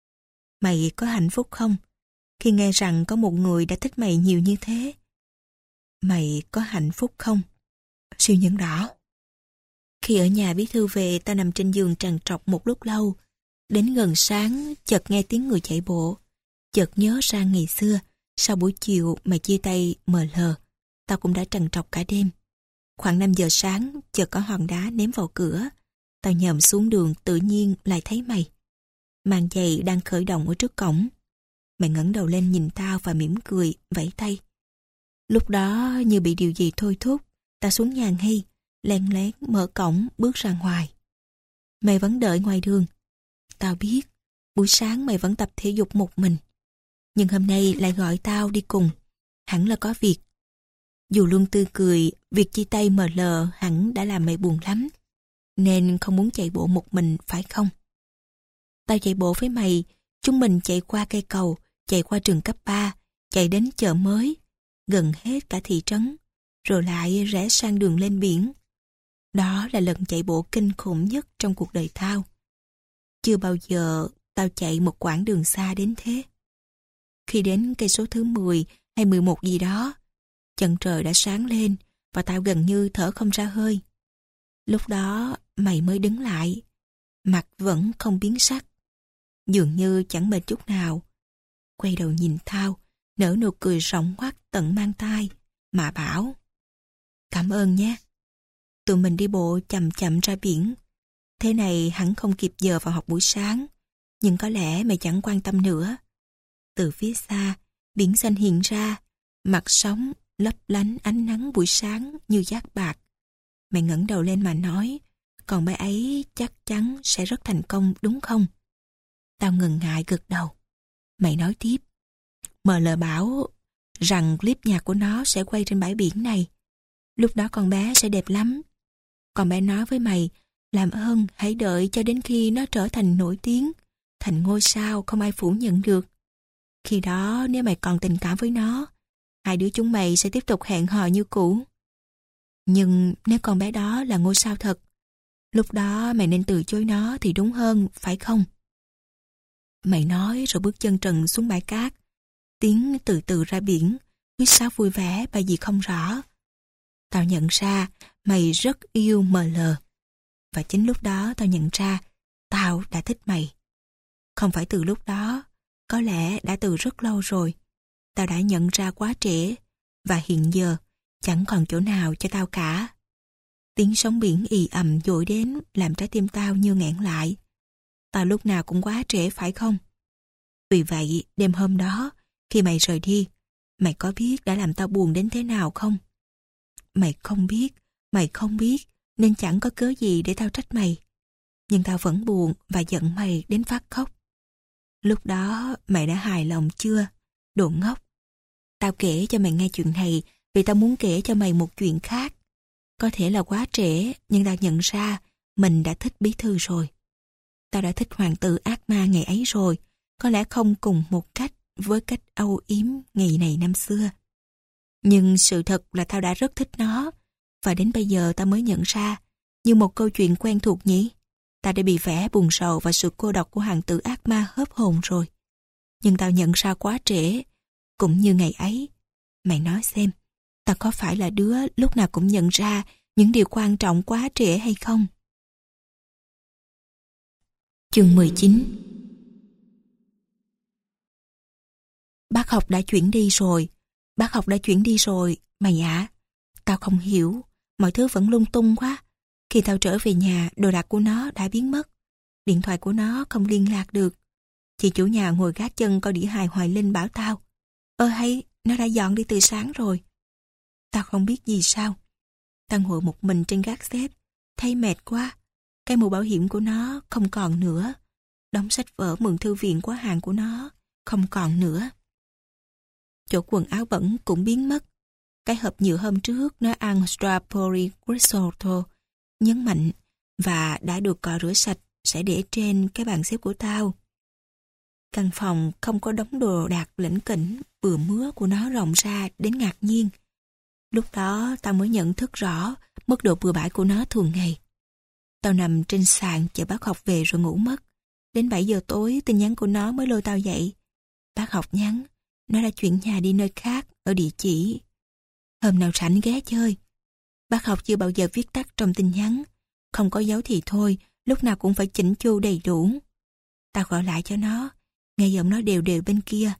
Mày có hạnh phúc không? Khi nghe rằng có một người đã thích mày nhiều như thế. Mày có hạnh phúc không? Siêu nhân đỏ. Khi ở nhà bí thư về, tao nằm trên giường trằn trọc một lúc lâu. Đến gần sáng, chợt nghe tiếng người chạy bộ. Chợt nhớ ra ngày xưa, sau buổi chiều mày chia tay mờ lờ, tao cũng đã trằn trọc cả đêm. Khoảng năm giờ sáng, chợt có hòn đá ném vào cửa. Tao nhòm xuống đường, tự nhiên lại thấy mày. Màn giày đang khởi động ở trước cổng. Mày ngẩng đầu lên nhìn tao và mỉm cười, vẫy tay. Lúc đó như bị điều gì thôi thúc, tao xuống nhà ngay, len lén mở cổng bước ra ngoài. Mày vẫn đợi ngoài đường. Tao biết, buổi sáng mày vẫn tập thể dục một mình. Nhưng hôm nay lại gọi tao đi cùng. Hẳn là có việc. Dù luôn tươi cười, việc chia tay mờ lờ hẳn đã làm mày buồn lắm. Nên không muốn chạy bộ một mình, phải không? Tao chạy bộ với mày, chúng mình chạy qua cây cầu, chạy qua trường cấp ba, chạy đến chợ mới, gần hết cả thị trấn, rồi lại rẽ sang đường lên biển. Đó là lần chạy bộ kinh khủng nhất trong cuộc đời tao. Chưa bao giờ tao chạy một quãng đường xa đến thế. Khi đến cây số thứ mười hay mười một gì đó, chân trời đã sáng lên và tao gần như thở không ra hơi. Lúc đó mày mới đứng lại, mặt vẫn không biến sắc, dường như chẳng mệt chút nào. Quay đầu nhìn tao, nở nụ cười rộng hoắt tận mang tai, mà bảo: cảm ơn nhé. Tụi mình đi bộ chậm chậm ra biển. Thế này hẳn không kịp giờ vào học buổi sáng. Nhưng có lẽ mày chẳng quan tâm nữa. Từ phía xa, biển xanh hiện ra, mặt sóng lấp lánh ánh nắng buổi sáng như giác bạc. Mày ngẩng đầu lên mà nói, còn bé ấy chắc chắn sẽ rất thành công đúng không? Tao ngần ngại gật đầu. Mày nói tiếp. em lờ bảo rằng clip nhạc của nó sẽ quay trên bãi biển này. Lúc đó con bé sẽ đẹp lắm. Con bé nói với mày, làm ơn hãy đợi cho đến khi nó trở thành nổi tiếng, thành ngôi sao không ai phủ nhận được. Khi đó nếu mày còn tình cảm với nó, hai đứa chúng mày sẽ tiếp tục hẹn hò như cũ. Nhưng nếu con bé đó là ngôi sao thật, lúc đó mày nên từ chối nó thì đúng hơn, phải không? Mày nói rồi bước chân trần xuống bãi cát, tiến từ từ ra biển, huýt sáo vui vẻ bài gì không rõ. Tao nhận ra mày rất yêu em lờ. Và chính lúc đó tao nhận ra tao đã thích mày. Không phải từ lúc đó, có lẽ đã từ rất lâu rồi. Tao đã nhận ra quá trễ, và hiện giờ chẳng còn chỗ nào cho tao cả. Tiếng sóng biển ì ầm dội đến làm trái tim tao như nghẹn lại. Tao lúc nào cũng quá trễ phải không? Vì vậy đêm hôm đó, khi mày rời đi, mày có biết đã làm tao buồn đến thế nào không? Mày không biết, mày không biết, nên chẳng có cớ gì để tao trách mày. Nhưng tao vẫn buồn và giận mày đến phát khóc. Lúc đó mày đã hài lòng chưa, đồ ngốc? Tao kể cho mày nghe chuyện này vì tao muốn kể cho mày một chuyện khác. Có thể là quá trễ, nhưng tao nhận ra mình đã thích bí thư rồi. Tao đã thích hoàng tử ác ma ngày ấy rồi, có lẽ không cùng một cách với cách âu yếm ngày này năm xưa. Nhưng sự thật là tao đã rất thích nó, và đến bây giờ tao mới nhận ra, như một câu chuyện quen thuộc nhỉ. Tao đã bị vẻ buồn rầu và sự cô độc của hoàng tử ác ma hớp hồn rồi. Nhưng tao nhận ra quá trễ, cũng như ngày ấy. Mày nói xem, tao có phải là đứa lúc nào cũng nhận ra những điều quan trọng quá trễ hay không? Chương mười chín. Bác học đã chuyển đi rồi. Bác học đã chuyển đi rồi, mày ạ. Tao không hiểu, mọi thứ vẫn lung tung quá. Khi tao trở về nhà, đồ đạc của nó đã biến mất. Điện thoại của nó không liên lạc được. Chị chủ nhà ngồi gác chân coi đĩa hài Hoài Linh bảo tao, ơ hay, nó đã dọn đi từ sáng rồi. Tao không biết gì sao. Tao ngồi một mình trên gác xếp, thấy mệt quá. Cái mũ bảo hiểm của nó không còn nữa. Đống sách vở mượn thư viện của hàng của nó không còn nữa. Chỗ quần áo bẩn cũng biến mất. Cái hộp nhựa hôm trước nó ăn strawberry risotto nhấn mạnh và đã được cọ rửa sạch sẽ để trên cái bàn xếp của tao. Căn phòng không có đống đồ đạc lỉnh kỉnh vừa mứa của nó rộng ra đến ngạc nhiên. Lúc đó tao mới nhận thức rõ mức độ bừa bãi của nó thường ngày. Tao nằm trên sàn chờ bác học về rồi ngủ mất. Đến bảy giờ tối tin nhắn của nó mới lôi tao dậy. Bác học nhắn, nó đã chuyển nhà đi nơi khác ở địa chỉ. Hôm nào rảnh ghé chơi. Bác học chưa bao giờ viết tắt trong tin nhắn. Không có dấu thì thôi, lúc nào cũng phải chỉnh chu đầy đủ. Tao gọi lại cho nó, nghe giọng nó đều đều bên kia.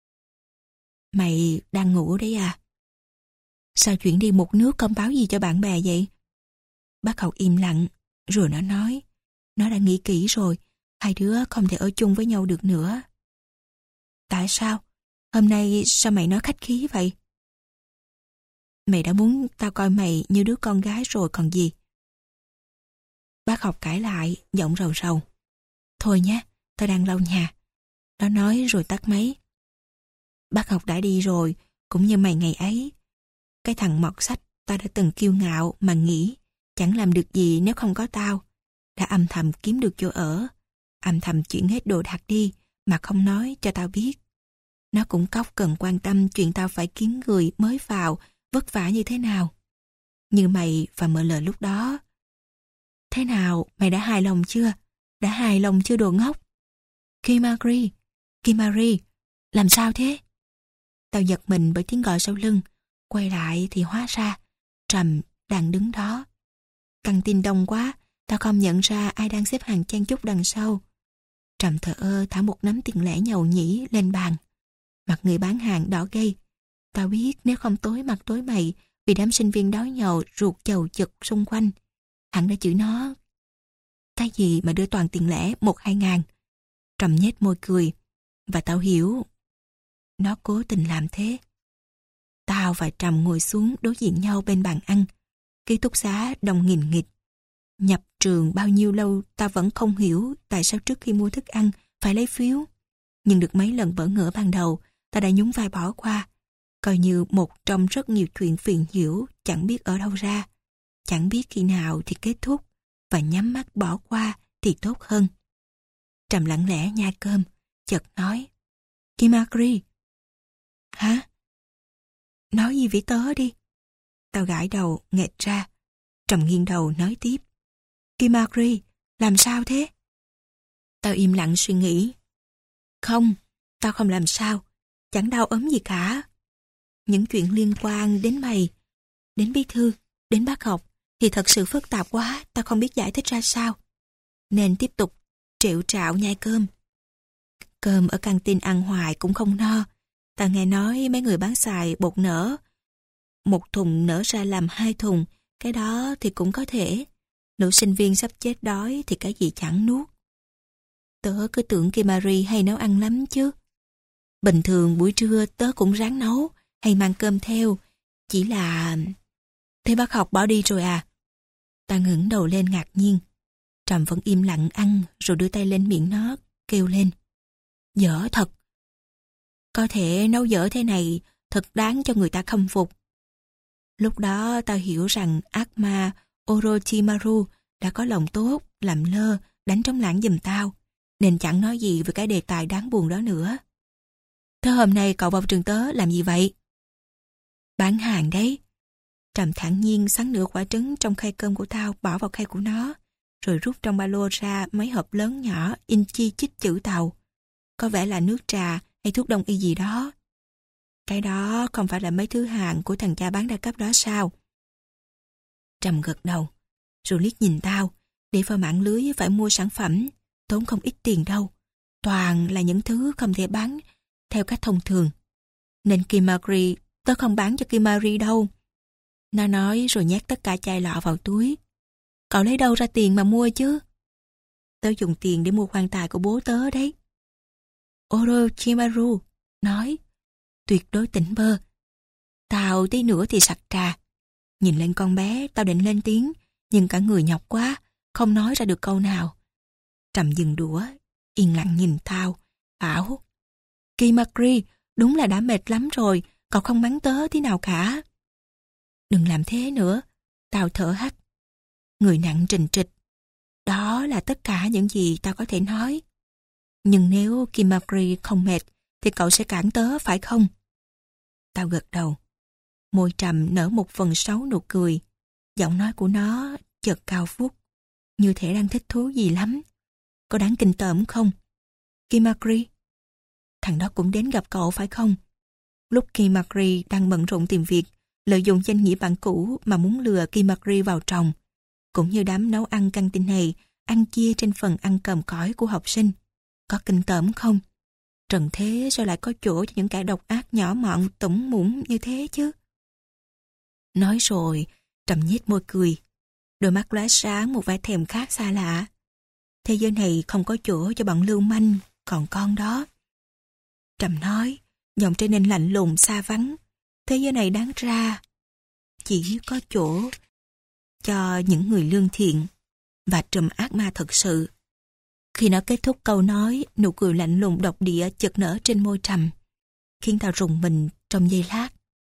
Mày đang ngủ đấy à? Sao chuyển đi một nước không báo gì cho bạn bè vậy? Bác học im lặng, rồi nó nói, nó đã nghĩ kỹ rồi, hai đứa không thể ở chung với nhau được nữa. Tại sao? Hôm nay sao mày nói khách khí vậy? Mày đã muốn tao coi mày như đứa con gái rồi còn gì. Bác học cãi lại, giọng rầu rầu. Thôi nhé, tao đang lau nhà. Nó nói rồi tắt máy. Bác học đã đi rồi, cũng như mày ngày ấy. Cái thằng mọt sách tao đã từng kiêu ngạo mà nghĩ chẳng làm được gì nếu không có tao. Đã âm thầm kiếm được chỗ ở, âm thầm chuyển hết đồ đạc đi mà không nói cho tao biết. Nó cũng cóc cần quan tâm chuyện tao phải kiếm người mới vào vất vả như thế nào. Như mày và em lờ lúc đó. Thế nào, mày đã hài lòng chưa? Đã hài lòng chưa đồ ngốc? Kimari, Kimari, làm sao thế? Tao giật mình bởi tiếng gọi sau lưng. Quay lại thì hóa ra Trầm đang đứng đó. Căng tin đông quá, tao không nhận ra ai đang xếp hàng chen chúc đằng sau. Trầm thờ ơ thả một nắm tiền lẻ nhầu nhĩ lên bàn. Mặt người bán hàng đỏ gay. Tao biết nếu không tối mặt tối mày vì đám sinh viên đói nhầu ruột chầu chực xung quanh, hắn đã chửi nó. Cái gì mà đưa toàn tiền lẻ một hai ngàn? Trầm nhếch môi cười. Và tao hiểu. Nó cố tình làm thế. Tao và Trầm ngồi xuống đối diện nhau bên bàn ăn. Ký túc xá đông nghìn nghịt. Nhập trường bao nhiêu lâu tao vẫn không hiểu tại sao trước khi mua thức ăn phải lấy phiếu. Nhưng được mấy lần bỡ ngỡ ban đầu, tao đã nhún vai bỏ qua. Coi như một trong rất nhiều chuyện phiền nhiễu chẳng biết ở đâu ra. Chẳng biết khi nào thì kết thúc và nhắm mắt bỏ qua thì tốt hơn. Trầm lặng lẽ nhai cơm, chợt nói: Kim Agri. Hả? Nói gì với tớ đi. Tao gãi đầu, nghẹt ra. Trầm nghiêng đầu nói tiếp: Kim Agri, làm sao thế? Tao im lặng suy nghĩ. Không, tao không làm sao. Chẳng đau ốm gì cả. Những chuyện liên quan đến mày, đến bí thư, đến bác học thì thật sự phức tạp quá, tao không biết giải thích ra sao. Nên tiếp tục triệu trạo nhai cơm. Cơm ở căng tin ăn hoài cũng không no. Tao nghe nói mấy người bán xài bột nở. Một thùng nở ra làm hai thùng, cái đó thì cũng có thể. Nữ sinh viên sắp chết đói thì cái gì chẳng nuốt. Tớ cứ tưởng Kim Marie hay nấu ăn lắm chứ. Bình thường buổi trưa tớ cũng ráng nấu, hay mang cơm theo. Chỉ là... Thế bác học bỏ đi rồi à? Ta ngẩng đầu lên ngạc nhiên. Trầm vẫn im lặng ăn rồi đưa tay lên miệng nó, kêu lên: Dở thật. Có thể nấu dở thế này thật đáng cho người ta khâm phục. Lúc đó tao hiểu rằng ác ma Orochimaru đã có lòng tốt, làm lơ, đánh trống lãng giùm tao, nên chẳng nói gì về cái đề tài đáng buồn đó nữa. Thế hôm nay cậu vào trường tớ làm gì vậy? Bán hàng đấy. Trầm thản nhiên xắn nửa quả trứng trong khay cơm của tao bỏ vào khay của nó, rồi rút trong ba lô ra mấy hộp lớn nhỏ in chi chít chữ Tàu. Có vẻ là nước trà hay thuốc đông y gì đó. Cái đó không phải là mấy thứ hàng của thằng cha bán đa cấp đó sao? Trầm gật đầu, rồi liếc nhìn tao. Để vào mạng lưới phải mua sản phẩm, tốn không ít tiền đâu. Toàn là những thứ không thể bán theo cách thông thường. Nên Kim Marie, tớ không bán cho Kim Marie đâu. Nó nói rồi nhét tất cả chai lọ vào túi. Cậu lấy đâu ra tiền mà mua chứ? Tớ dùng tiền để mua quan tài của bố tớ đấy. Orochimaru nói, tuyệt đối tỉnh bơ. Tao tí nữa thì sặc trà. Nhìn lên con bé, tao định lên tiếng, nhưng cả người nhọc quá, không nói ra được câu nào. Trầm dừng đũa, yên lặng nhìn tao, bảo: Kim Marie, đúng là đã mệt lắm rồi, cậu không mắng tớ tí nào cả. Đừng làm thế nữa, tao thở hắt. Người nặng trình trịch. Đó là tất cả những gì tao có thể nói. Nhưng nếu Kim Marie không mệt, thì cậu sẽ cản tớ phải không? Tao gật đầu. Môi Trầm nở một phần sáu nụ cười. Giọng nói của nó chợt cao vút, như thể đang thích thú gì lắm. Có đáng kinh tởm không? Kim Marie, thằng đó cũng đến gặp cậu phải không? Lúc Kim Marie đang bận rộn tìm việc, lợi dụng danh nghĩa bạn cũ mà muốn lừa Kim Marie vào tròng. Cũng như đám nấu ăn căng tin này, ăn chia trên phần ăn còm cõi của học sinh. Có kinh tởm không? Trần thế sao lại có chỗ cho những kẻ độc ác nhỏ mọn tủng mũng như thế chứ? Nói rồi, Trầm nhếch môi cười. Đôi mắt lóe sáng một vẻ thèm khát xa lạ. Thế giới này không có chỗ cho bọn lưu manh, còn con đó. Trầm nói, giọng trở nên lạnh lùng xa vắng. Thế giới này đáng ra chỉ có chỗ cho những người lương thiện và Trùm ác ma thật sự. Khi nó kết thúc câu nói, nụ cười lạnh lùng độc địa chợt nở trên môi Trầm, khiến tao rùng mình trong giây lát.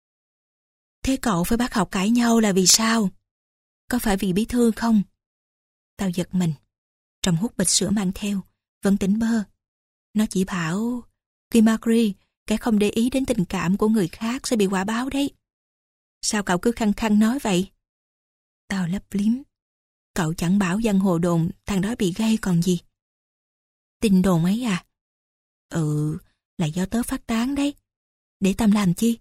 Thế cậu với bác học cãi nhau là vì sao? Có phải vì bí thư không? Tao giật mình. Trầm hút bịch sữa mang theo, vẫn tỉnh bơ. Nó chỉ bảo, Kim Marie, kẻ không để ý đến tình cảm của người khác sẽ bị quả báo đấy. Sao cậu cứ khăng khăng nói vậy? Tao lấp liếm. Cậu chẳng bảo giang hồ đồn thằng đó bị gay còn gì. Tin đồn ấy à? Ừ, là do tớ phát tán đấy. Để Tâm làm chi?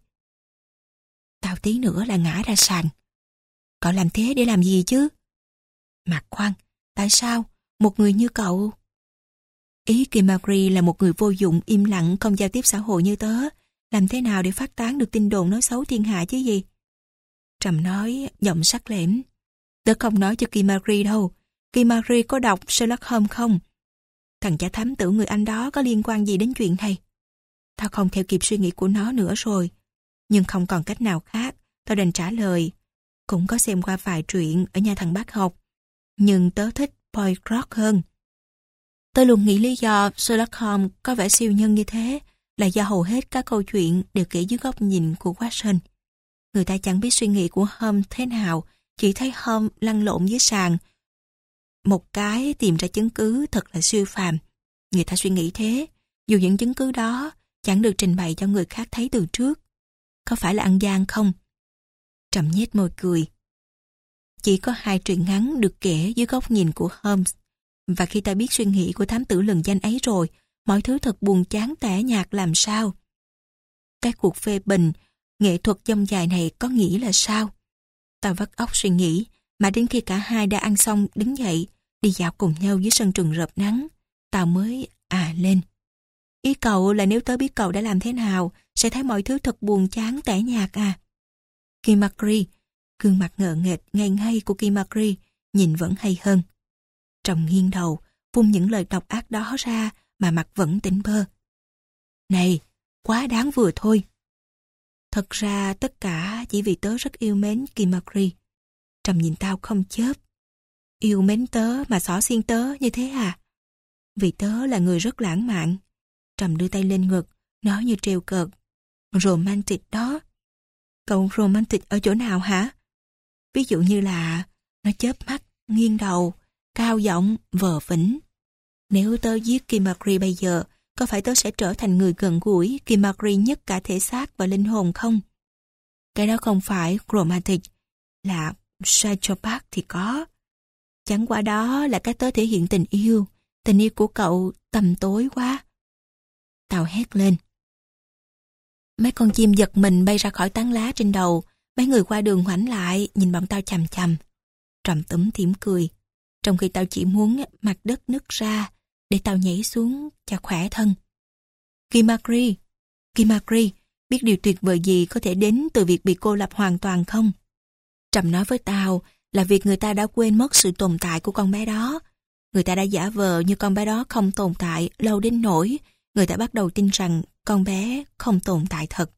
Tao tí nữa là ngã ra sàn. Cậu làm thế để làm gì chứ? Mà khoan, tại sao? Một người như cậu... Ý Kim Marie là một người vô dụng, im lặng, không giao tiếp xã hội như tớ. Làm thế nào để phát tán được tin đồn nói xấu thiên hạ chứ gì? Trầm nói, giọng sắc lẻm. Tớ không nói cho Kim Marie đâu. Kim Marie có đọc Sherlock Holmes không? Thằng cha thám tử người Anh đó có liên quan gì đến chuyện này? Tao không theo kịp suy nghĩ của nó nữa rồi. Nhưng không còn cách nào khác, tao đành trả lời. Cũng có xem qua vài truyện ở nhà thằng bác học. Nhưng tớ thích Poirot hơn. Tớ luôn nghĩ lý do Sherlock Holmes có vẻ siêu nhân như thế là do hầu hết các câu chuyện đều kể dưới góc nhìn của Watson. Người ta chẳng biết suy nghĩ của Holmes thế nào, chỉ thấy Holmes lăn lộn dưới sàn. Một cái tìm ra chứng cứ thật là siêu phàm. Người ta suy nghĩ thế, dù những chứng cứ đó chẳng được trình bày cho người khác thấy từ trước. Có phải là ăn gian không? Trầm nhếch môi cười. Chỉ có hai truyện ngắn được kể dưới góc nhìn của Holmes. Và khi ta biết suy nghĩ của thám tử lừng danh ấy rồi, mọi thứ thật buồn chán tẻ nhạt làm sao? Cái cuộc phê bình, nghệ thuật dông dài này có nghĩa là sao? Tao vắt óc suy nghĩ, mà đến khi cả hai đã ăn xong đứng dậy, đi dạo cùng nhau dưới sân trường rợp nắng, tao mới à lên. Ý cậu là nếu tớ biết cậu đã làm thế nào, sẽ thấy mọi thứ thật buồn chán tẻ nhạt à? Kim Macri, gương mặt ngợ nghệch ngây ngây của Kim Macri, nhìn vẫn hay hơn. Trầm nghiêng đầu, phun những lời độc ác đó ra mà mặt vẫn tỉnh bơ. Này, quá đáng vừa thôi. Thật ra tất cả chỉ vì tớ rất yêu mến Kim Macri. Trầm nhìn tao không chớp. Yêu mến tớ mà xỏ xiên tớ như thế à? Vì tớ là người rất lãng mạn. Trầm đưa tay lên ngực, nói như trêu cợt. Romantic đó. Cậu romantic ở chỗ nào hả? Ví dụ như là nó chớp mắt, nghiêng đầu, cao giọng, vờ vĩnh. Nếu tớ giết Kim Macri bây giờ, có phải tớ sẽ trở thành người gần gũi Kim Macri nhất cả thể xác và linh hồn không? Cái đó không phải romantic, là psychopath thì có. Chẳng qua đó là cách tớ thể hiện tình yêu. Tình yêu của cậu tầm tối quá. Tao hét lên. Mấy con chim giật mình bay ra khỏi tán lá trên đầu. Mấy người qua đường ngoảnh lại nhìn bọn tao chằm chằm. Trầm túm tỉm cười. Trong khi tao chỉ muốn mặt đất nứt ra để tao nhảy xuống cho khỏe thân. Kim Macri, Kim Macri, biết điều tuyệt vời gì có thể đến từ việc bị cô lập hoàn toàn không? Trầm nói với tao là việc người ta đã quên mất sự tồn tại của con bé đó. Người ta đã giả vờ như con bé đó không tồn tại lâu đến nỗi người ta bắt đầu tin rằng con bé không tồn tại thật.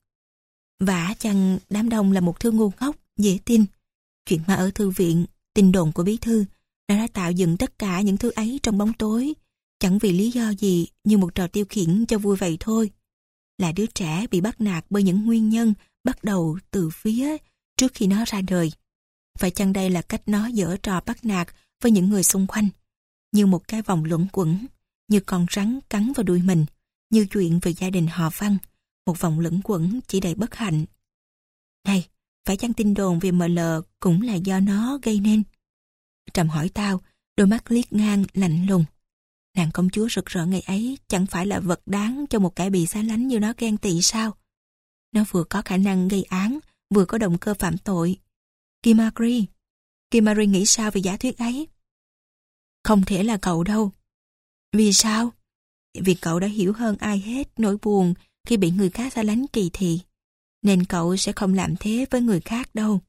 Vả chăng đám đông là một thứ ngu ngốc, dễ tin. Chuyện mà ở thư viện, tin đồn của bí thư, nó đã tạo dựng tất cả những thứ ấy trong bóng tối, chẳng vì lý do gì như một trò tiêu khiển cho vui vậy thôi. Là đứa trẻ bị bắt nạt bởi những nguyên nhân bắt đầu từ phía trước khi nó ra đời. Phải chăng đây là cách nó giở trò bắt nạt với những người xung quanh? Như một cái vòng luẩn quẩn, như con rắn cắn vào đuôi mình, như chuyện về gia đình họ Văn, một vòng luẩn quẩn chỉ đầy bất hạnh. Này, phải chăng tin đồn về em lờ cũng là do nó gây nên? Trầm hỏi tao, đôi mắt liếc ngang lạnh lùng. Nàng công chúa rực rỡ ngày ấy chẳng phải là vật đáng cho một kẻ bị xa lánh như nó ghen tị sao? Nó vừa có khả năng gây án, vừa có động cơ phạm tội. Kim Macri, Kim Macri nghĩ sao về giả thuyết ấy? Không thể là cậu đâu. Vì sao? Vì cậu đã hiểu hơn ai hết nỗi buồn khi bị người khác xa lánh kỳ thị. Nên cậu sẽ không làm thế với người khác đâu.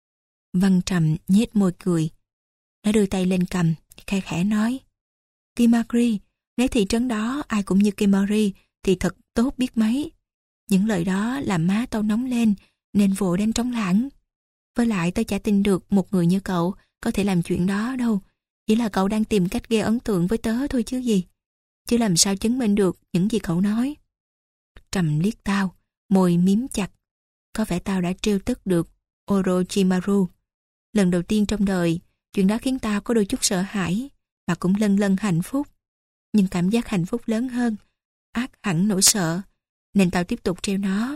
Văn Trầm nhếch môi cười. Nó đưa tay lên cầm, khẽ khẽ nói. Kim Macri, nếu thị trấn đó ai cũng như Kim Macri thì thật tốt biết mấy. Những lời đó làm má tao nóng lên nên vội đánh trống lãng. Với lại tao chả tin được một người như cậu có thể làm chuyện đó đâu. Chỉ là cậu đang tìm cách gây ấn tượng với tớ thôi chứ gì. Chứ làm sao chứng minh được những gì cậu nói. Trầm liếc tao, môi miếm chặt. Có vẻ tao đã trêu tức được Orochimaru. Lần đầu tiên trong đời, chuyện đó khiến tao có đôi chút sợ hãi, mà cũng lân lân hạnh phúc. Nhưng cảm giác hạnh phúc lớn hơn, ác hẳn nỗi sợ, nên tao tiếp tục trêu nó.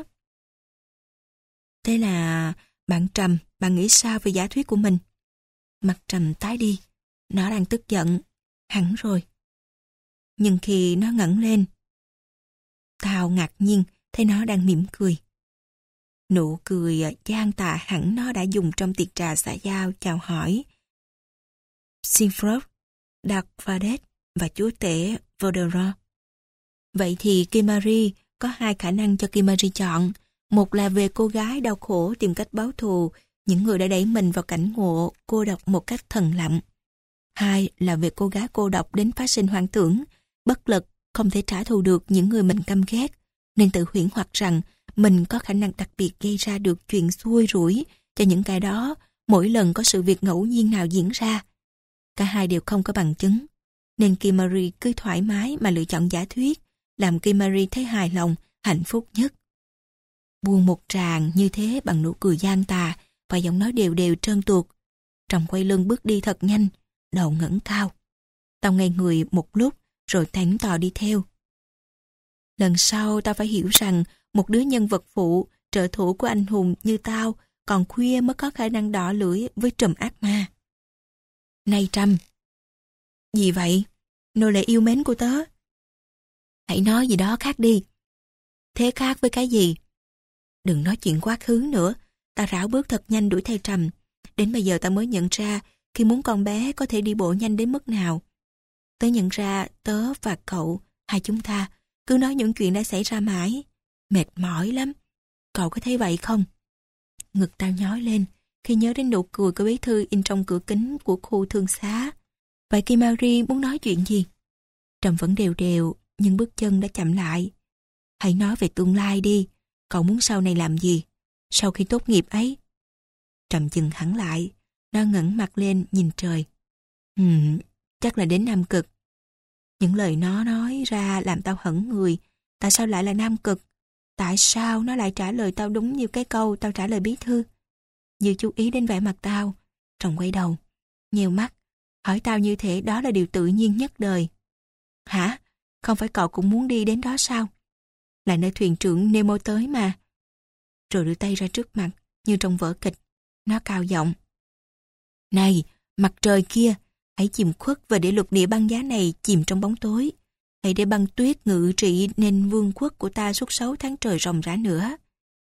Thế là, bạn Trầm, bạn nghĩ sao về giả thuyết của mình? Mặt Trầm tái đi, nó đang tức giận, hẳn rồi. Nhưng khi nó ngẩng lên, tao ngạc nhiên thấy nó đang mỉm cười. Nụ cười gian tà hẳn nó đã dùng trong tiệc trà xã giao chào hỏi Sinfrog, Dark Vadet và chúa tể Voldemort. Vậy thì Kim Macri có hai khả năng cho Kim Macri chọn. Một là về cô gái đau khổ tìm cách báo thù những người đã đẩy mình vào cảnh ngộ cô độc một cách thầm lặng. Hai là về cô gái cô độc đến phát sinh hoang tưởng bất lực, không thể trả thù được những người mình căm ghét, nên tự huyễn hoặc rằng mình có khả năng đặc biệt gây ra được chuyện xui rủi cho những kẻ đó mỗi lần có sự việc ngẫu nhiên nào diễn ra. Cả hai đều không có bằng chứng, nên Kimari cứ thoải mái mà lựa chọn giả thuyết, làm Kimari thấy hài lòng, hạnh phúc nhất. Buông một tràng như thế bằng nụ cười gian tà và giọng nói đều đều trơn tuột. Trầm quay lưng bước đi thật nhanh, đầu ngẩng cao. Tao ngây người một lúc rồi thẳng tò đi theo. Lần sau tao phải hiểu rằng một đứa nhân vật phụ, trợ thủ của anh hùng như tao còn khuya mới có khả năng đỏ lưỡi với trùm ác ma. Này Trầm! Gì vậy? Nô lệ yêu mến của tớ. Hãy nói gì đó khác đi. Thế khác với cái gì? Đừng nói chuyện quá khứ nữa. Tao rảo bước thật nhanh đuổi theo Trầm. Đến bây giờ tao mới nhận ra khi muốn con bé có thể đi bộ nhanh đến mức nào. Tớ nhận ra tớ và cậu, hai chúng ta, cứ nói những chuyện đã xảy ra mãi. Mệt mỏi lắm. Cậu có thấy vậy không? Ngực tao nhói lên khi nhớ đến nụ cười của bí thư in trong cửa kính của khu thương xá. Vậy Kimari muốn nói chuyện gì? Trầm vẫn đều đều, nhưng bước chân đã chậm lại. Hãy nói về tương lai đi. Cậu muốn sau này làm gì? Sau khi tốt nghiệp ấy? Trầm dừng hẳn lại. Nó ngẩng mặt lên nhìn trời. Ừm, chắc là đến Nam Cực. Những lời nó nói ra làm tao hẫng người. Tại sao lại là Nam Cực? Tại sao nó lại trả lời tao đúng như cái câu tao trả lời bí thư? Dư chú ý đến vẻ mặt tao. Trầm quay đầu, nheo mắt, hỏi tao như thế đó là điều tự nhiên nhất đời. Hả? Không phải cậu cũng muốn đi đến đó sao? Là nơi thuyền trưởng Nemo tới mà. Rồi đưa tay ra trước mặt, như trong vở kịch. Nó cao giọng. Này, mặt trời kia, hãy chìm khuất và để lục địa băng giá này chìm trong bóng tối. Hãy để băng tuyết ngự trị nên vương quốc của ta suốt sáu tháng trời ròng rã nữa.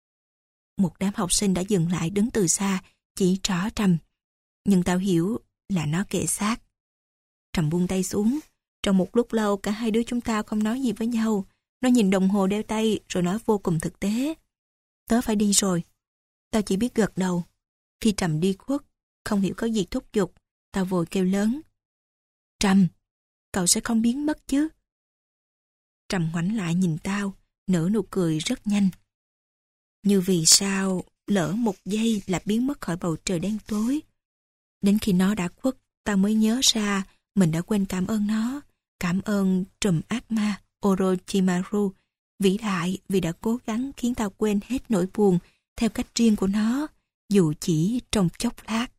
Một đám học sinh đã dừng lại đứng từ xa, chỉ trỏ Trầm. Nhưng tao hiểu là nó kệ sát. Trầm buông tay xuống. Trong một lúc lâu cả hai đứa chúng ta không nói gì với nhau. Nó nhìn đồng hồ đeo tay rồi nói vô cùng thực tế. Tớ phải đi rồi. Tao chỉ biết gật đầu. Khi Trầm đi khuất, không hiểu có gì thúc giục, tao vội kêu lớn. Trầm, cậu sẽ không biến mất chứ? Trầm ngoảnh lại nhìn tao, nở nụ cười rất nhanh. Như vì sao lỡ một giây là biến mất khỏi bầu trời đen tối. Đến khi nó đã khuất, tao mới nhớ ra mình đã quên cảm ơn nó. Cảm ơn trùm ác ma Orochimaru, vĩ đại vì đã cố gắng khiến tao quên hết nỗi buồn theo cách riêng của nó, dù chỉ trong chốc lát.